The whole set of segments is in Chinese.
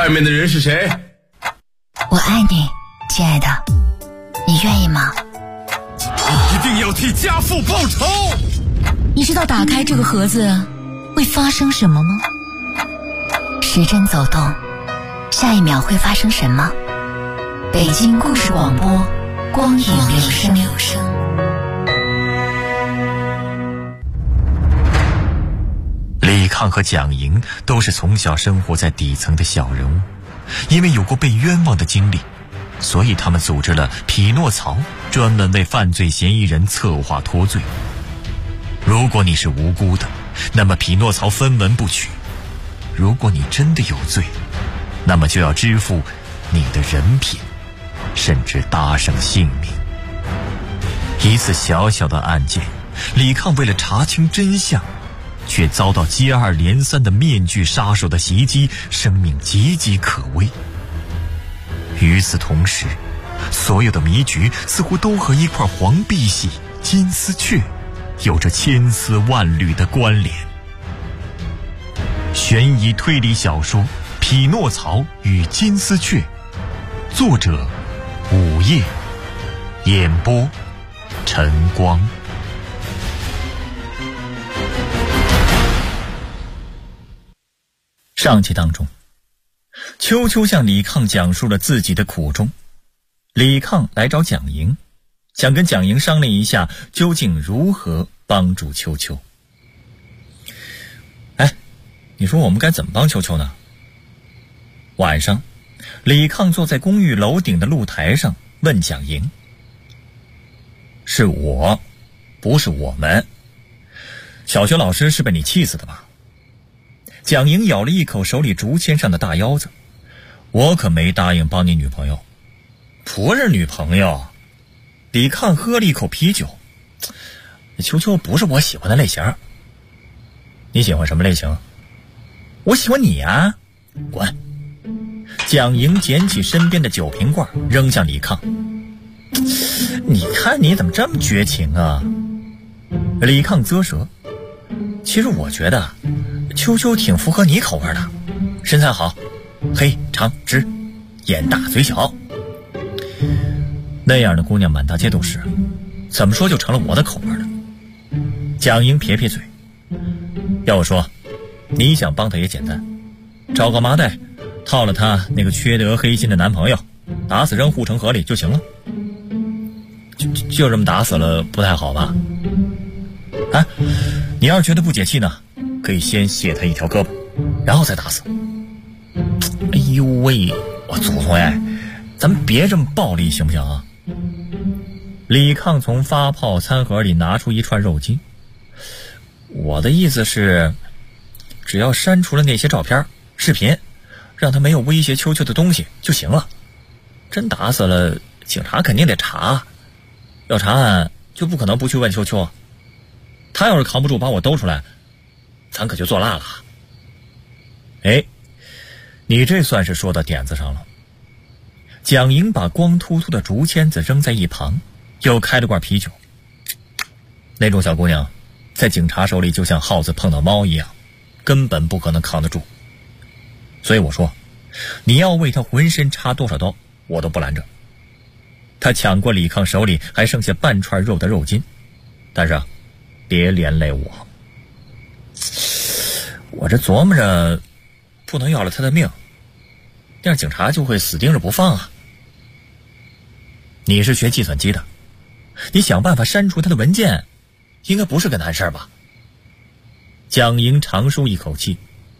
外面的人是谁？ 我爱你，亲爱的，你愿意吗？ 你一定要替家父报仇！ 你知道打开这个盒子会发生什么吗？时针走动，下一秒会发生什么？北京故事广播，光影留声。 李抗和蒋莹都是从小生活在底层的小人物，因为有过被冤枉的经历，所以他们组织了匹诺曹，专门为犯罪嫌疑人策划脱罪。如果你是无辜的，那么匹诺曹分文不取；如果你真的有罪，那么就要支付你的人品，甚至搭上性命。一次小小的案件，李抗为了查清真相，却遭到接二连三的面具杀手的袭击，生命岌岌可危。与此同时，所有的迷局似乎都和一块黄碧玺、金丝雀有着千丝万缕的关联。悬疑推理小说《匹诺曹与金丝雀》，作者午夜，演播晨光。上集当中，秋秋向李抗讲述了自己的苦衷。李抗来找蒋莹，想跟蒋莹商量一下究竟如何帮助秋秋。你说我们该怎么帮秋秋呢？晚上，李抗坐在公寓楼顶的露台上问蒋莹：是我，不是我们。小学老师是被你气死的吧？蒋莹咬了一口手里竹签上的大腰子：我可没答应帮你女朋友。不是女朋友。李抗喝了一口啤酒：秋秋不是我喜欢的类型。你喜欢什么类型？我喜欢你啊！滚！蒋莹捡起身边的酒瓶罐扔向李抗：你看你怎么这么绝情啊！李抗啧舌：其实我觉得秋秋挺符合你口味的，身材好，黑长直，眼大嘴小，那样的姑娘满大街都是，怎么说就成了我的口味了？蒋莹撇撇嘴：要我说，你想帮她也简单，找个麻袋套了她那个缺德黑心的男朋友，打死扔护城河里就行了。就这么打死了不太好吧？你要是觉得不解气呢，可以先卸他一条胳膊，然后再打死。哎呦喂，我祖宗哎，咱们别这么暴力行不行啊？李抗从发泡餐盒里拿出一串肉筋：我的意思是，只要删除了那些照片、视频，让他没有威胁秋秋的东西就行了。真打死了，警察肯定得查，要查案就不可能不去问秋秋。他要是扛不住把我兜出来，咱可就做辣了。你这算是说到点子上了。蒋莹把光秃秃的竹签子扔在一旁，又开了罐啤酒。那种小姑娘在警察手里就像耗子碰到猫一样，根本不可能扛得住。所以我说，你要为她浑身插多少刀我都不拦着。他抢过李抗手里还剩下半串肉的肉筋，但是别连累我。我这琢磨着，不能要了他的命，这样警察就会死盯着不放啊。你是学计算机的，你想办法删除他的文件，应该不是个难事吧？蒋莹长舒一口气：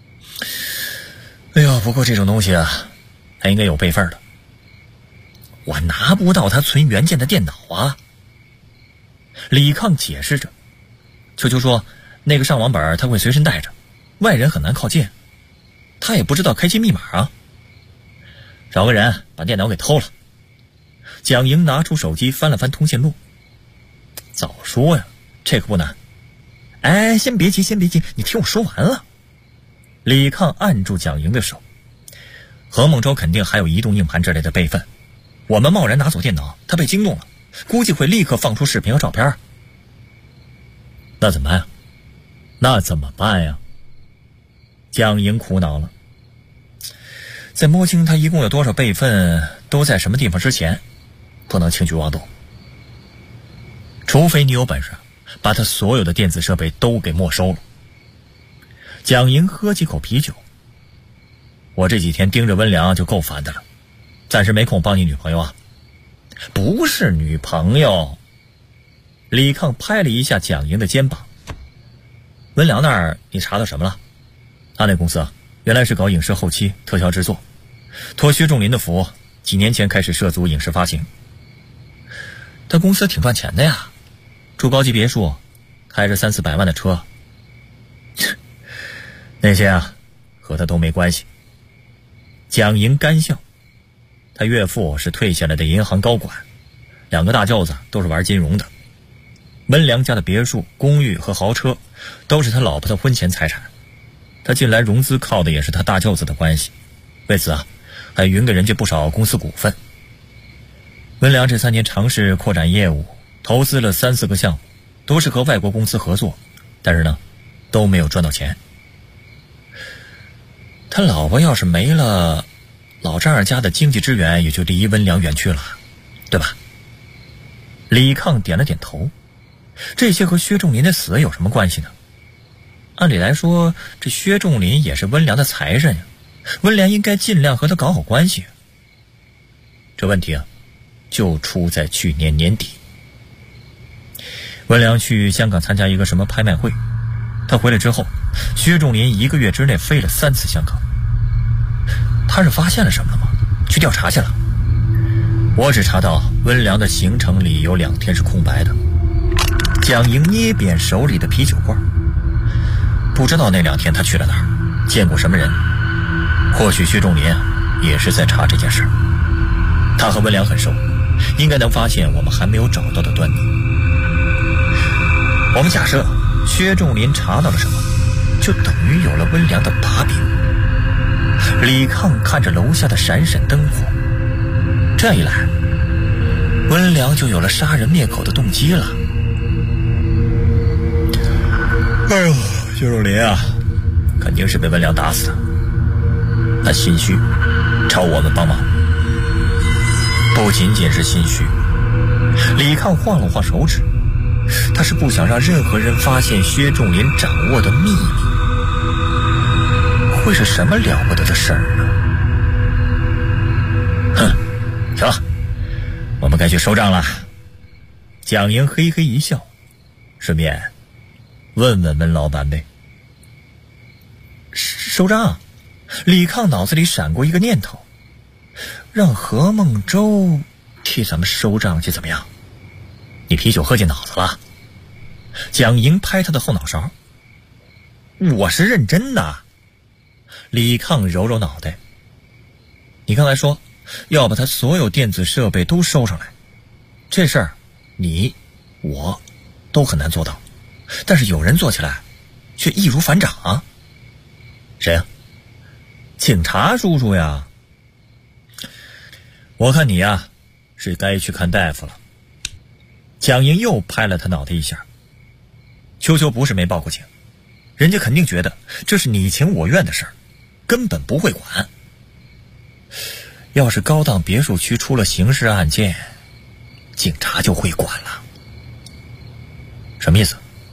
哎呦，不过这种东西啊，还应该有备份的。我拿不到他存原件的电脑啊。李抗解释着。秋秋说，那个上网本他会随身带着，外人很难靠近，他也不知道开机密码啊。找个人把电脑给偷了。蒋莹拿出手机翻了翻通讯录：早说呀，这可不难。先别急，你听我说完了。李抗按住蒋莹的手：何孟洲肯定还有移动硬盘之类的备份，我们贸然拿走电脑，他被惊动了，估计会立刻放出视频和照片。那怎么办呀？蒋莹苦恼了。 在摸清他一共有多少备份都在什么地方之前，不能轻举妄动。除非你有本事把他所有的电子设备都给没收了。蒋莹喝几口啤酒，我这几天盯着温良就够烦的了，暂时没空帮你女朋友啊。不是女朋友。李抗拍了一下蒋莹的肩膀。温良那儿你查到什么了？他那公司啊，原来是搞影视后期特效制作，托薛仲林的福，几年前开始涉足影视发行。他公司挺赚钱的呀，住高级别墅，开着300-400万的车。那些啊和他都没关系。蒋莹干笑，他岳父是退下来的银行高管，2个大舅子都是玩金融的。温良家的别墅、公寓和豪车都是他老婆的婚前财产，他进来融资靠的也是他大舅子的关系，为此啊还匀给人家不少公司股份。温良这3年尝试扩展业务，投资了3-4个项目，都是和外国公司合作，但是呢都没有赚到钱。他老婆要是没了，老丈人家的经济支援也就离温良远去了，对吧？李抗点了点头。这些和薛仲林的死有什么关系呢？按理来说，这薛仲林也是温良的财神呀，温良应该尽量和他搞好关系。这问题啊就出在去年年底。温良去香港参加一个什么拍卖会，他回来之后，薛仲林1个月之内飞了3次香港。他是发现了什么了吗？去调查去了。我只查到温良的行程里有2天是空白的。蒋莹捏扁手里的啤酒罐，不知道那2天他去了哪儿，见过什么人。或许薛仲林也是在查这件事，他和温良很熟，应该能发现我们还没有找到的端倪。我们假设薛仲林查到了什么，就等于有了温良的把柄。李抗看着楼下的闪闪灯火，这一来温良就有了杀人灭口的动机了。哎呦，薛仲林啊，肯定是被温良打死的。他心虚，朝我们帮忙。不仅仅是心虚，李抗晃了晃手指，他是不想让任何人发现薛仲林掌握的秘密。会是什么了不得的事儿呢？哼，行了，我们该去收账了。蒋莹嘿嘿一笑，顺便问问温老板呗。收账？李抗脑子里闪过一个念头，让何梦舟替咱们收账去怎么样？你啤酒喝进脑子了？蒋莹拍他的后脑勺。我是认真的。李抗揉揉脑袋，你刚才说要把他所有电子设备都收上来，这事儿你我都很难做到，但是有人做起来却易如反掌啊。谁呀？警察叔叔呀。我看你呀是该去看大夫了。蒋莹又拍了他脑袋一下。秋秋不是没报过警，人家肯定觉得这是你情我愿的事儿，根本不会管。要是高档别墅区出了刑事案件，警察就会管了。什么意思？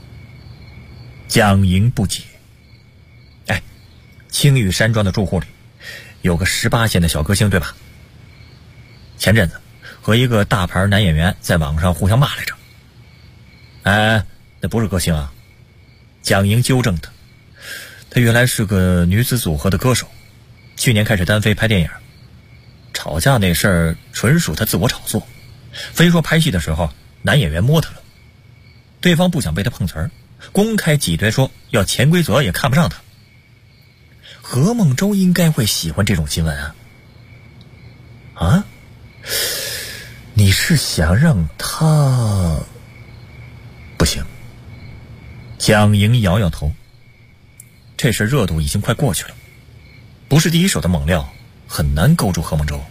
蒋莹不解。哎，青玉山庄的住户里有个18线的小歌星，对吧？前阵子和一个大牌男演员在网上互相骂来着。哎，那不是歌星啊。蒋莹纠正他，他原来是个女子组合的歌手，去年开始单飞拍电影。吵架那事儿纯属他自我炒作，非说拍戏的时候男演员摸他了，对方不想被他碰瓷儿，公开挤兑说要潜规则也看不上他。何梦舟应该会喜欢这种新闻啊。啊？你是想让他？不行。蒋莹摇摇头，这事热度已经快过去了，不是第一手的猛料，很难勾住何梦舟。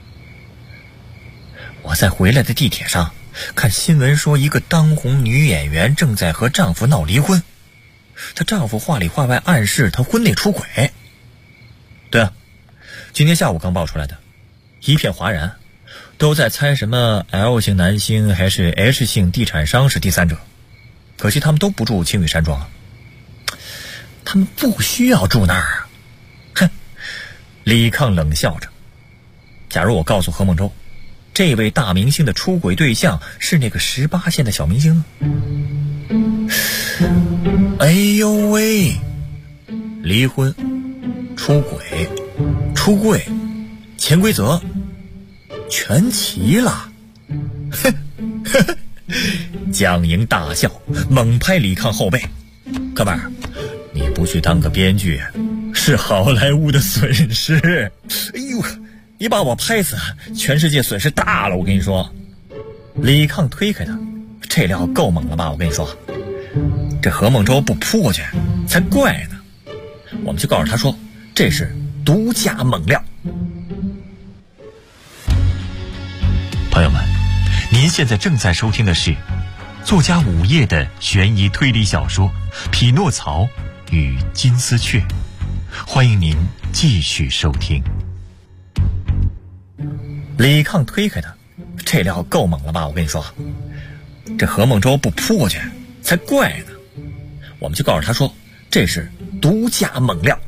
我在回来的地铁上看新闻说，一个当红女演员正在和丈夫闹离婚，她丈夫话里话外暗示她婚内出轨。对啊， 今天下午刚爆出来的，一片哗然，都在猜什么 L 姓男星还是 H 姓地产商是第三者。可惜他们都不住青羽山庄，他们不需要住那儿啊！哼，李抗冷笑着。假如我告诉何梦舟，这位大明星的出轨对象是那个18线的小明星呢？哎呦喂，离婚、出轨、出柜、潜规则，全齐了。哼呵呵，蒋莹大笑，猛拍李抗后背：“哥们儿，你不去当个编剧，是好莱坞的损失。哎呦，你把我拍死，全世界损失大了，我跟你说。”李抗推开他：“这料够猛了吧？我跟你说，这何梦舟不扑过去才怪呢。我们就告诉他说，这是独家猛料。” 朋友们，您现在正在收听的是作家午夜的悬疑推理小说《匹诺曹与金丝雀》，欢迎您继续收听。 李抗推开他：“这料够猛了吧？我跟你说，这何梦舟不扑过去才怪呢。我们就告诉他说，这是独家猛料。”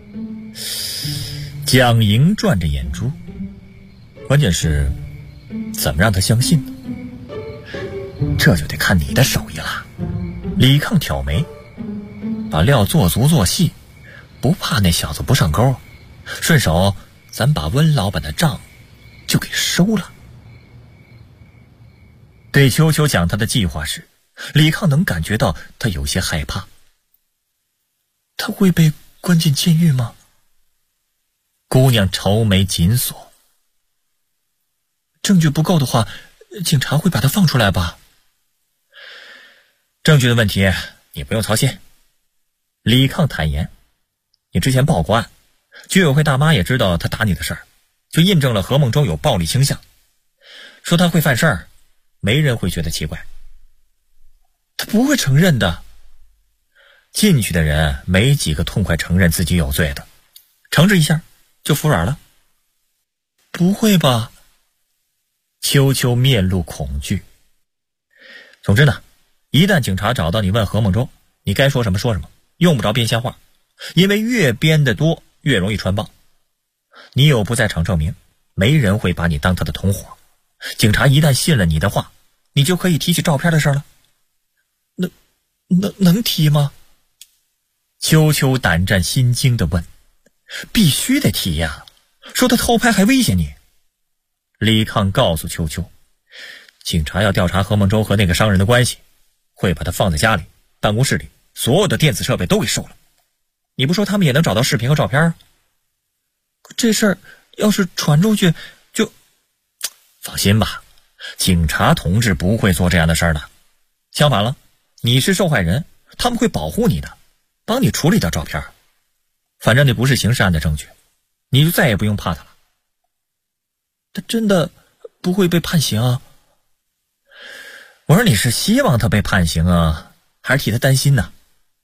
蒋莹转着眼珠，关键是怎么让他相信呢？这就得看你的手艺了。李抗挑眉，把料做足做细，不怕那小子不上钩，顺手咱把温老板的账就给收了。对秋秋讲他的计划时，李抗能感觉到他有些害怕。他会被关进监狱吗？姑娘愁眉紧锁。证据不够的话，警察会把他放出来吧？证据的问题你不用操心。李抗坦言，你之前报过案，居委会大妈也知道他打你的事儿，就印证了何梦舟有暴力倾向，说他会犯事儿，没人会觉得奇怪。他不会承认的。进去的人没几个痛快承认自己有罪的，诚实一下就服软了。不会吧？秋秋面露恐惧。总之呢，一旦警察找到你问何梦舟，你该说什么说什么，用不着编瞎话，因为越编得多越容易传报。你有不在场证明，没人会把你当他的同伙。警察一旦信了你的话，你就可以提起照片的事了。能提吗？秋秋胆战心惊地问。必须得提呀，说他偷拍还威胁你。李抗告诉秋秋，警察要调查何梦舟和那个商人的关系，会把他放在家里、办公室里，所有的电子设备都给收了。你不说他们也能找到视频和照片？这事儿要是传出去就……放心吧，警察同志不会做这样的事儿的。相反了，你是受害人，他们会保护你的，帮你处理掉照片。反正那不是刑事案的证据，你就再也不用怕他了。他真的不会被判刑啊？我说你是希望他被判刑啊，还是替他担心呢？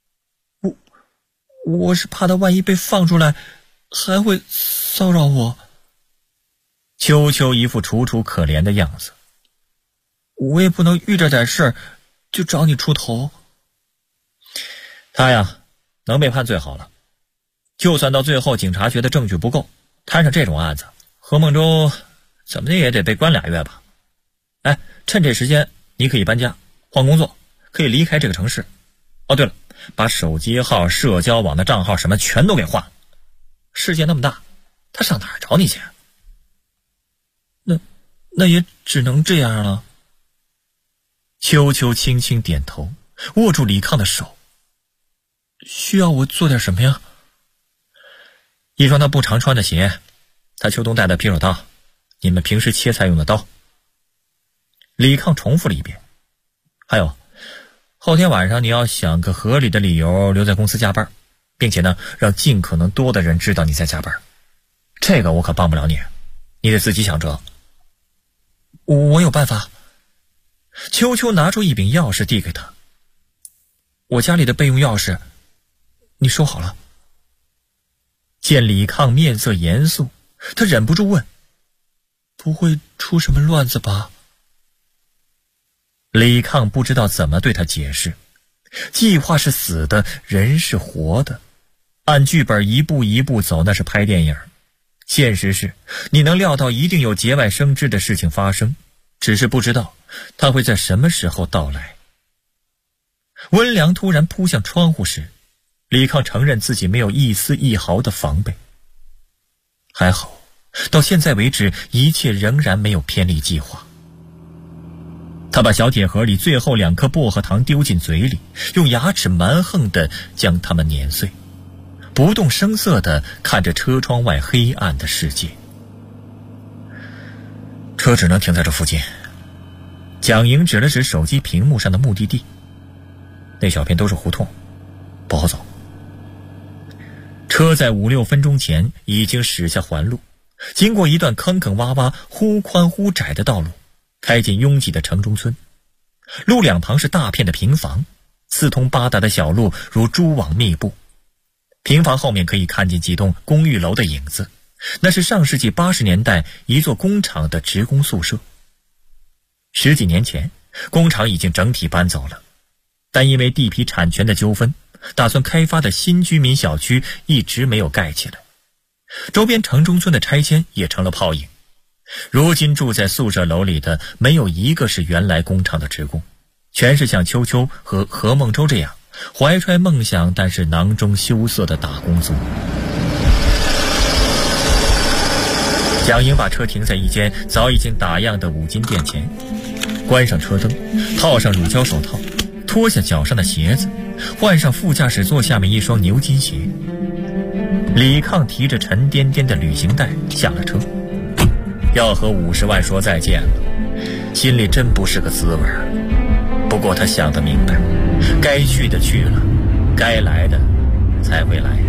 我是怕他万一被放出来还会骚扰我。秋秋一副楚楚可怜的样子。我也不能遇着点事儿就找你出头。他呀，能被判最好了。就算到最后警察觉得证据不够，摊上这种案子，何梦舟怎么的也得被关2月吧。哎，趁这时间你可以搬家换工作，可以离开这个城市。哦对了，把手机号、社交网的账号什么全都给换了。世界那么大，他上哪儿找你去？那也只能这样了。秋秋轻轻点头，握住李抗的手。需要我做点什么呀？一双他不常穿的鞋，他秋冬戴的皮手套，你们平时切菜用的刀。李抗重复了一遍。还有，后天晚上你要想个合理的理由留在公司加班，并且呢，让尽可能多的人知道你在加班。这个我可帮不了你，你得自己想辙。我有办法。秋秋拿出一柄钥匙递给他。我家里的备用钥匙，你收好了。见李抗面色严肃， 他忍不住问：“不会出什么乱子吧？”李抗不知道怎么对他解释，计划是死的，人是活的，按剧本一步一步走，那是拍电影。现实是你能料到一定有节外生枝的事情发生，只是不知道它会在什么时候到来。温良突然扑向窗户时，李抗承认自己没有一丝一毫的防备。还好，到现在为止，一切仍然没有偏离计划。他把小铁盒里最后2颗薄荷糖丢进嘴里，用牙齿蛮横地将它们碾碎，不动声色地看着车窗外黑暗的世界。车只能停在这附近。蒋莹指了指手机屏幕上的目的地，那小片都是胡同，不好走。车在5-6分钟前已经驶下环路，经过一段坑坑洼洼、忽宽忽窄的道路，开进拥挤的城中村。路两旁是大片的平房，四通八达的小路如蛛网密布。平房后面可以看见几栋公寓楼的影子，那是上世纪80年代一座工厂的职工宿舍。10几年前，工厂已经整体搬走了，但因为地皮产权的纠纷，打算开发的新居民小区一直没有盖起来。周边城中村的拆迁也成了泡影。如今住在宿舍楼里的没有一个是原来工厂的职工，全是像秋秋和何梦舟这样怀揣梦想但是囊中羞涩的打工族。蒋莹把车停在一间早已经打烊的五金店前，关上车灯，套上乳胶手套，脱下脚上的鞋子，换上副驾驶座下面一双牛津鞋。李抗提着沉甸甸的旅行袋下了车，要和50万说再见了，心里真不是个滋味。不过他想得明白，该去的去了，该来的才会来。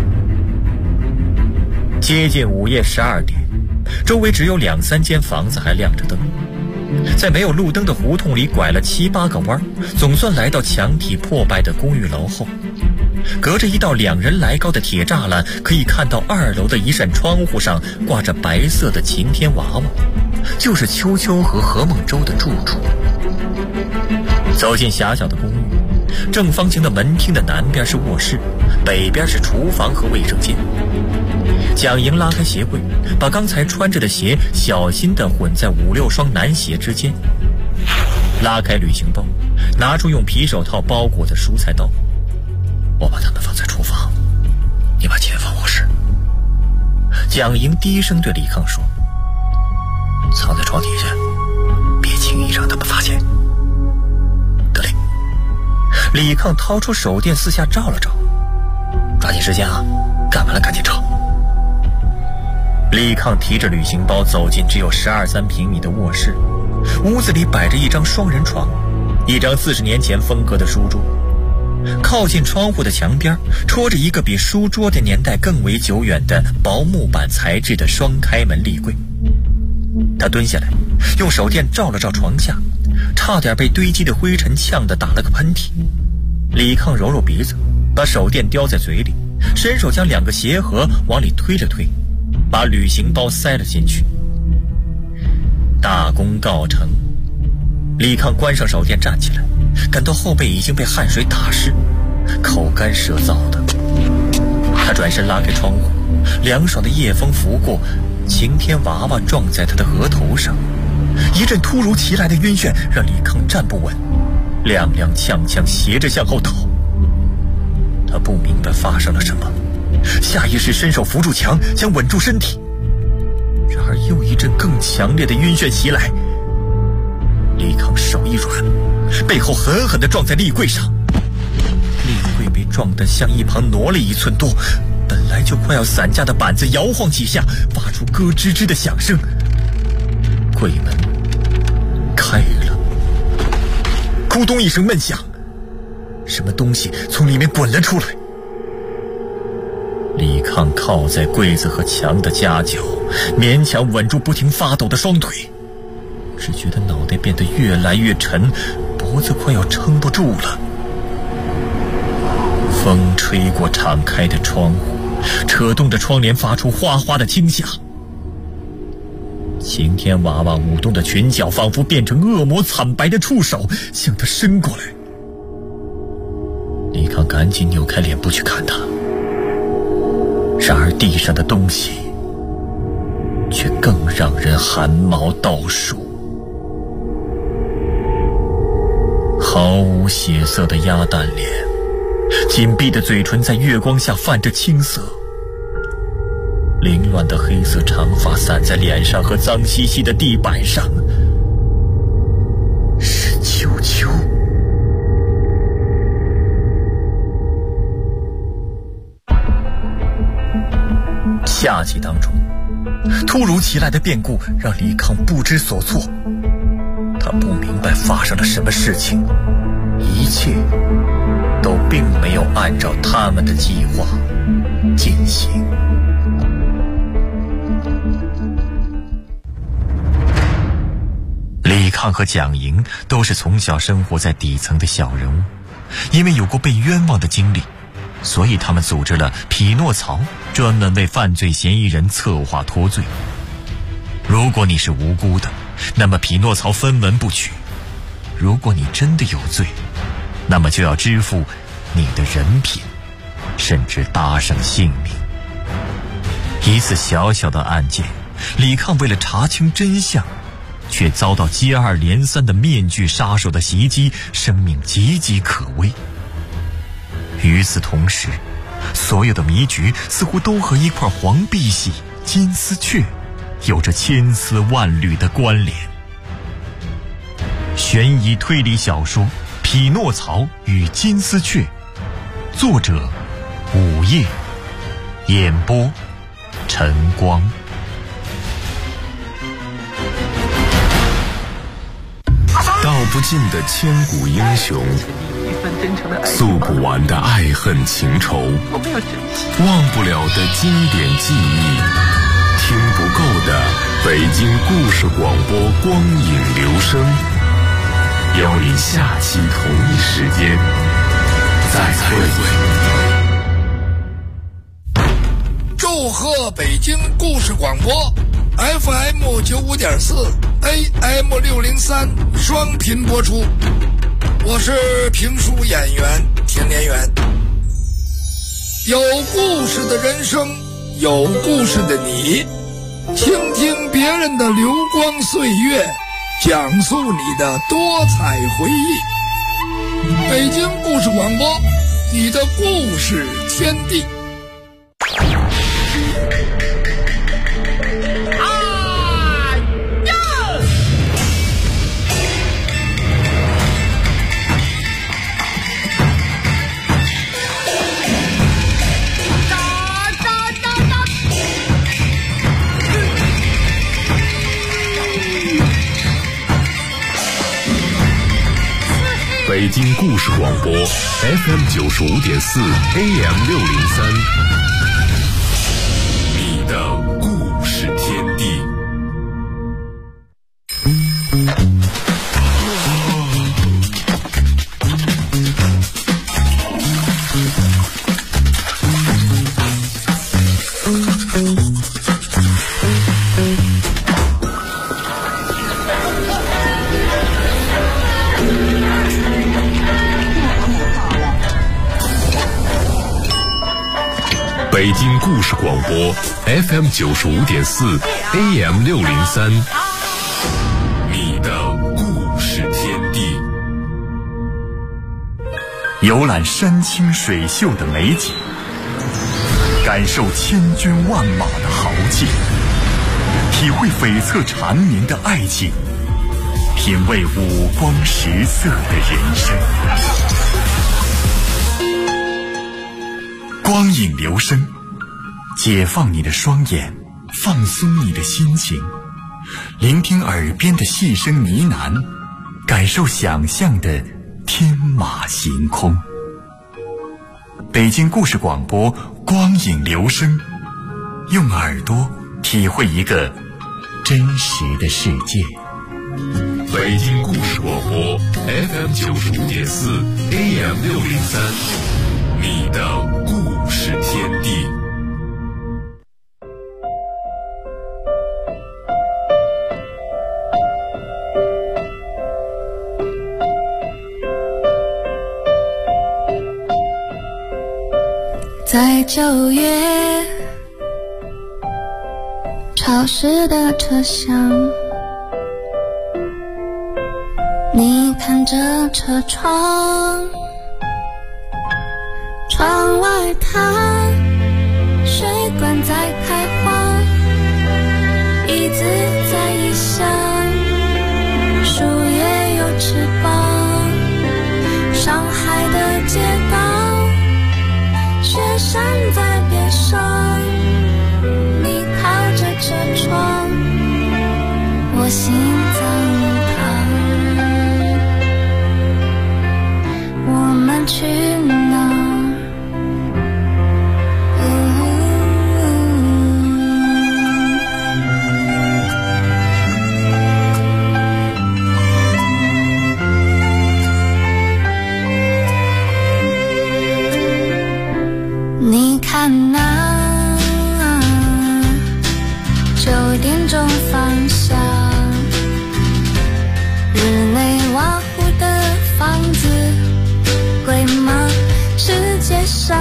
接近午夜12点，周围只有2-3间房子还亮着灯。在没有路灯的胡同里拐了7、8个弯，总算来到墙体破败的公寓楼后。隔着一道2人来高的铁栅栏，可以看到2楼的一扇窗户上挂着白色的晴天娃娃，就是秋秋和何梦舟的住处。走进狭小的公寓，正方形的门厅的南边是卧室，北边是厨房和卫生间。蒋莹拉开鞋柜，把刚才穿着的鞋小心地混在5-6双男鞋之间，拉开旅行包，拿出用皮手套包裹的蔬菜刀。我把它们放在厨房，你把钱放卧室。蒋莹低声对李抗说，藏在床底下，别轻易让他们发现。得嘞。李抗掏出手电四下照了照，抓紧时间啊，干完了赶紧撤。李抗提着旅行包走进只有12-13平米的卧室，屋子里摆着一张双人床，一张40年前风格的书桌，靠近窗户的墙边戳着一个比书桌的年代更为久远的薄木板材质的双开门立柜。他蹲下来，用手电照了照床下，差点被堆积的灰尘呛得打了个喷嚏。李抗揉揉鼻子，把手电叼在嘴里，伸手将2个鞋盒往里推了推，把旅行包塞了进去。大功告成。李抗关上手电站起来，感到后背已经被汗水打湿，口干舌燥的。他转身拉开窗户，凉爽的夜风拂过，晴天娃娃撞在他的额头上，一阵突如其来的晕眩让李抗站不稳，踉踉跄跄斜着向后倒。他不明白发生了什么，下意识伸手扶住墙，想稳住身体。然而又一阵更强烈的晕眩袭来，李抗手一软，背后狠狠地撞在立柜上，立柜被撞得向一旁挪了1寸多，本来就快要散架的板子摇晃几下，发出咯吱吱的响声。柜门开了，咕咚一声闷响，什么东西从里面滚了出来。李抗靠在柜子和墙的夹角，勉强稳住不停发抖的双腿，只觉得脑袋变得越来越沉，脖子快要撑不住了。风吹过敞开的窗户，扯动着窗帘发出哗哗的轻响。 晴天娃娃舞动的裙角仿佛变成恶魔惨白的触手向他伸过来。李康赶紧扭开脸部去看他，然而地上的东西却更让人汗毛倒竖。毫无血色的鸭蛋脸，紧闭的嘴唇在月光下泛着青色，凌乱的黑色长发散在脸上和脏兮兮的地板上，是秋秋。夏季当中，突如其来的变故让李康不知所措，他不明白发生了什么事情，一切都并没有按照他们的计划进行。 李康和蒋莹都是从小生活在底层的小人物，因为有过被冤枉的经历，所以他们组织了匹诺曹，专门为犯罪嫌疑人策划脱罪。如果你是无辜的，那么匹诺曹分文不取；如果你真的有罪，那么就要支付你的人品，甚至搭上性命。一次小小的案件，李康为了查清真相，却遭到接二连三的面具杀手的袭击，生命岌岌可危。与此同时，所有的谜局似乎都和一块黄碧玺金丝雀有着千丝万缕的关联。悬疑推理小说《匹诺曹与金丝雀》，作者午夜，演播晨光。 道不尽的千古英雄，诉不完的爱恨情仇，忘不了的经典记忆，听不够的北京故事广播光影留声，邀您下期同一时间再会。 祝贺北京故事广播 FM 95.4 AM 603双频播出，我是评书演员田连元。有故事的人生，有故事的你，倾听别人的流光岁月，讲述你的多彩回忆。北京故事广播，你的故事天地。 北京故事广播 FM 95.4 AM 603，你的故事天地。北京故事广播 FM 95.4 AM 603，你的故事天地。 游览山清水秀的美景，感受千军万马的豪气，体会悱恻缠绵的爱情，品味五光十色的人生。光影留声，解放你的双眼，放松你的心情，聆听耳边的细声呢喃，感受想象的天马行空。北京故事广播光影留声，用耳朵体会一个真实的世界。 北京故事广播 FM 95.4 AM 603，你的故事天地。 9月，潮湿的车厢，你看着车窗，窗外它水管在开花，椅子在异乡，树叶有翅膀，上海的街道，雪山在边上，你靠着车窗，我心脏旁，我们去哪？你看那9点钟方向，日内瓦湖的房子贵吗？世界上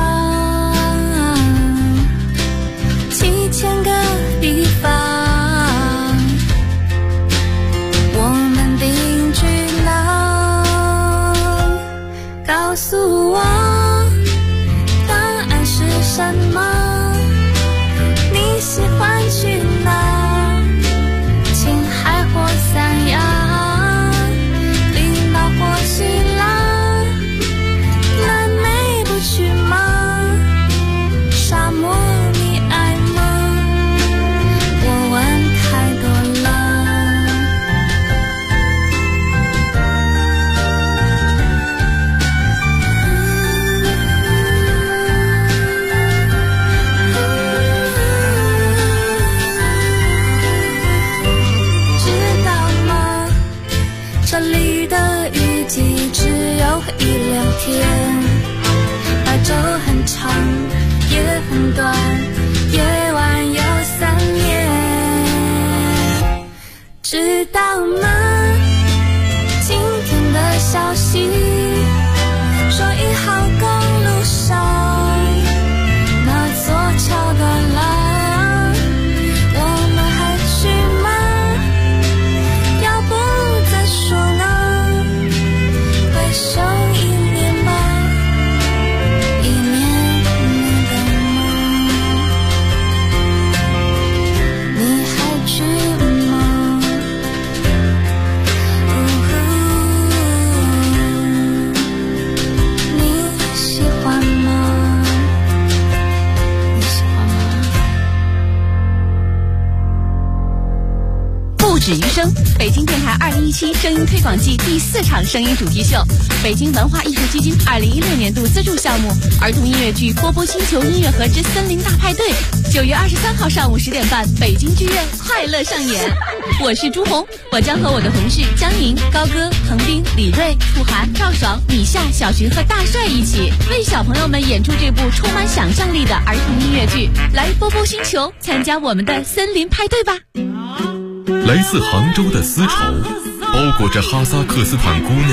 7000个地方，我们定居哪？告诉我什么？你喜欢去哪？青海或三亚，冰岛或希腊，南美不去吗？沙漠你爱吗？我问太多了。这里的雨季只有1-2天，白昼很长，夜很短，夜晚有3年，知道吗？今天的消息说1号公路上那座桥断了，我们还去吗？要不再说呢？回首1年吧，1年的梦，你还去吗？你喜欢吗？你喜欢吗？ 不止于声，北京电台2017声音推广季第4场声音主题秀，北京文化艺术基金2016年度资助项目儿童音乐剧《波波星球音乐盒之森林大派对》，9月23号上午10点半，北京剧院快乐上演。我是朱红，我将和我的同事江宁、高歌、彭斌、李锐、楚涵、赵爽、米夏、小徐和大帅一起为小朋友们演出这部充满想象力的儿童音乐剧。来波波星球参加我们的森林派对吧！ 来自杭州的丝绸，包裹着哈萨克斯坦姑娘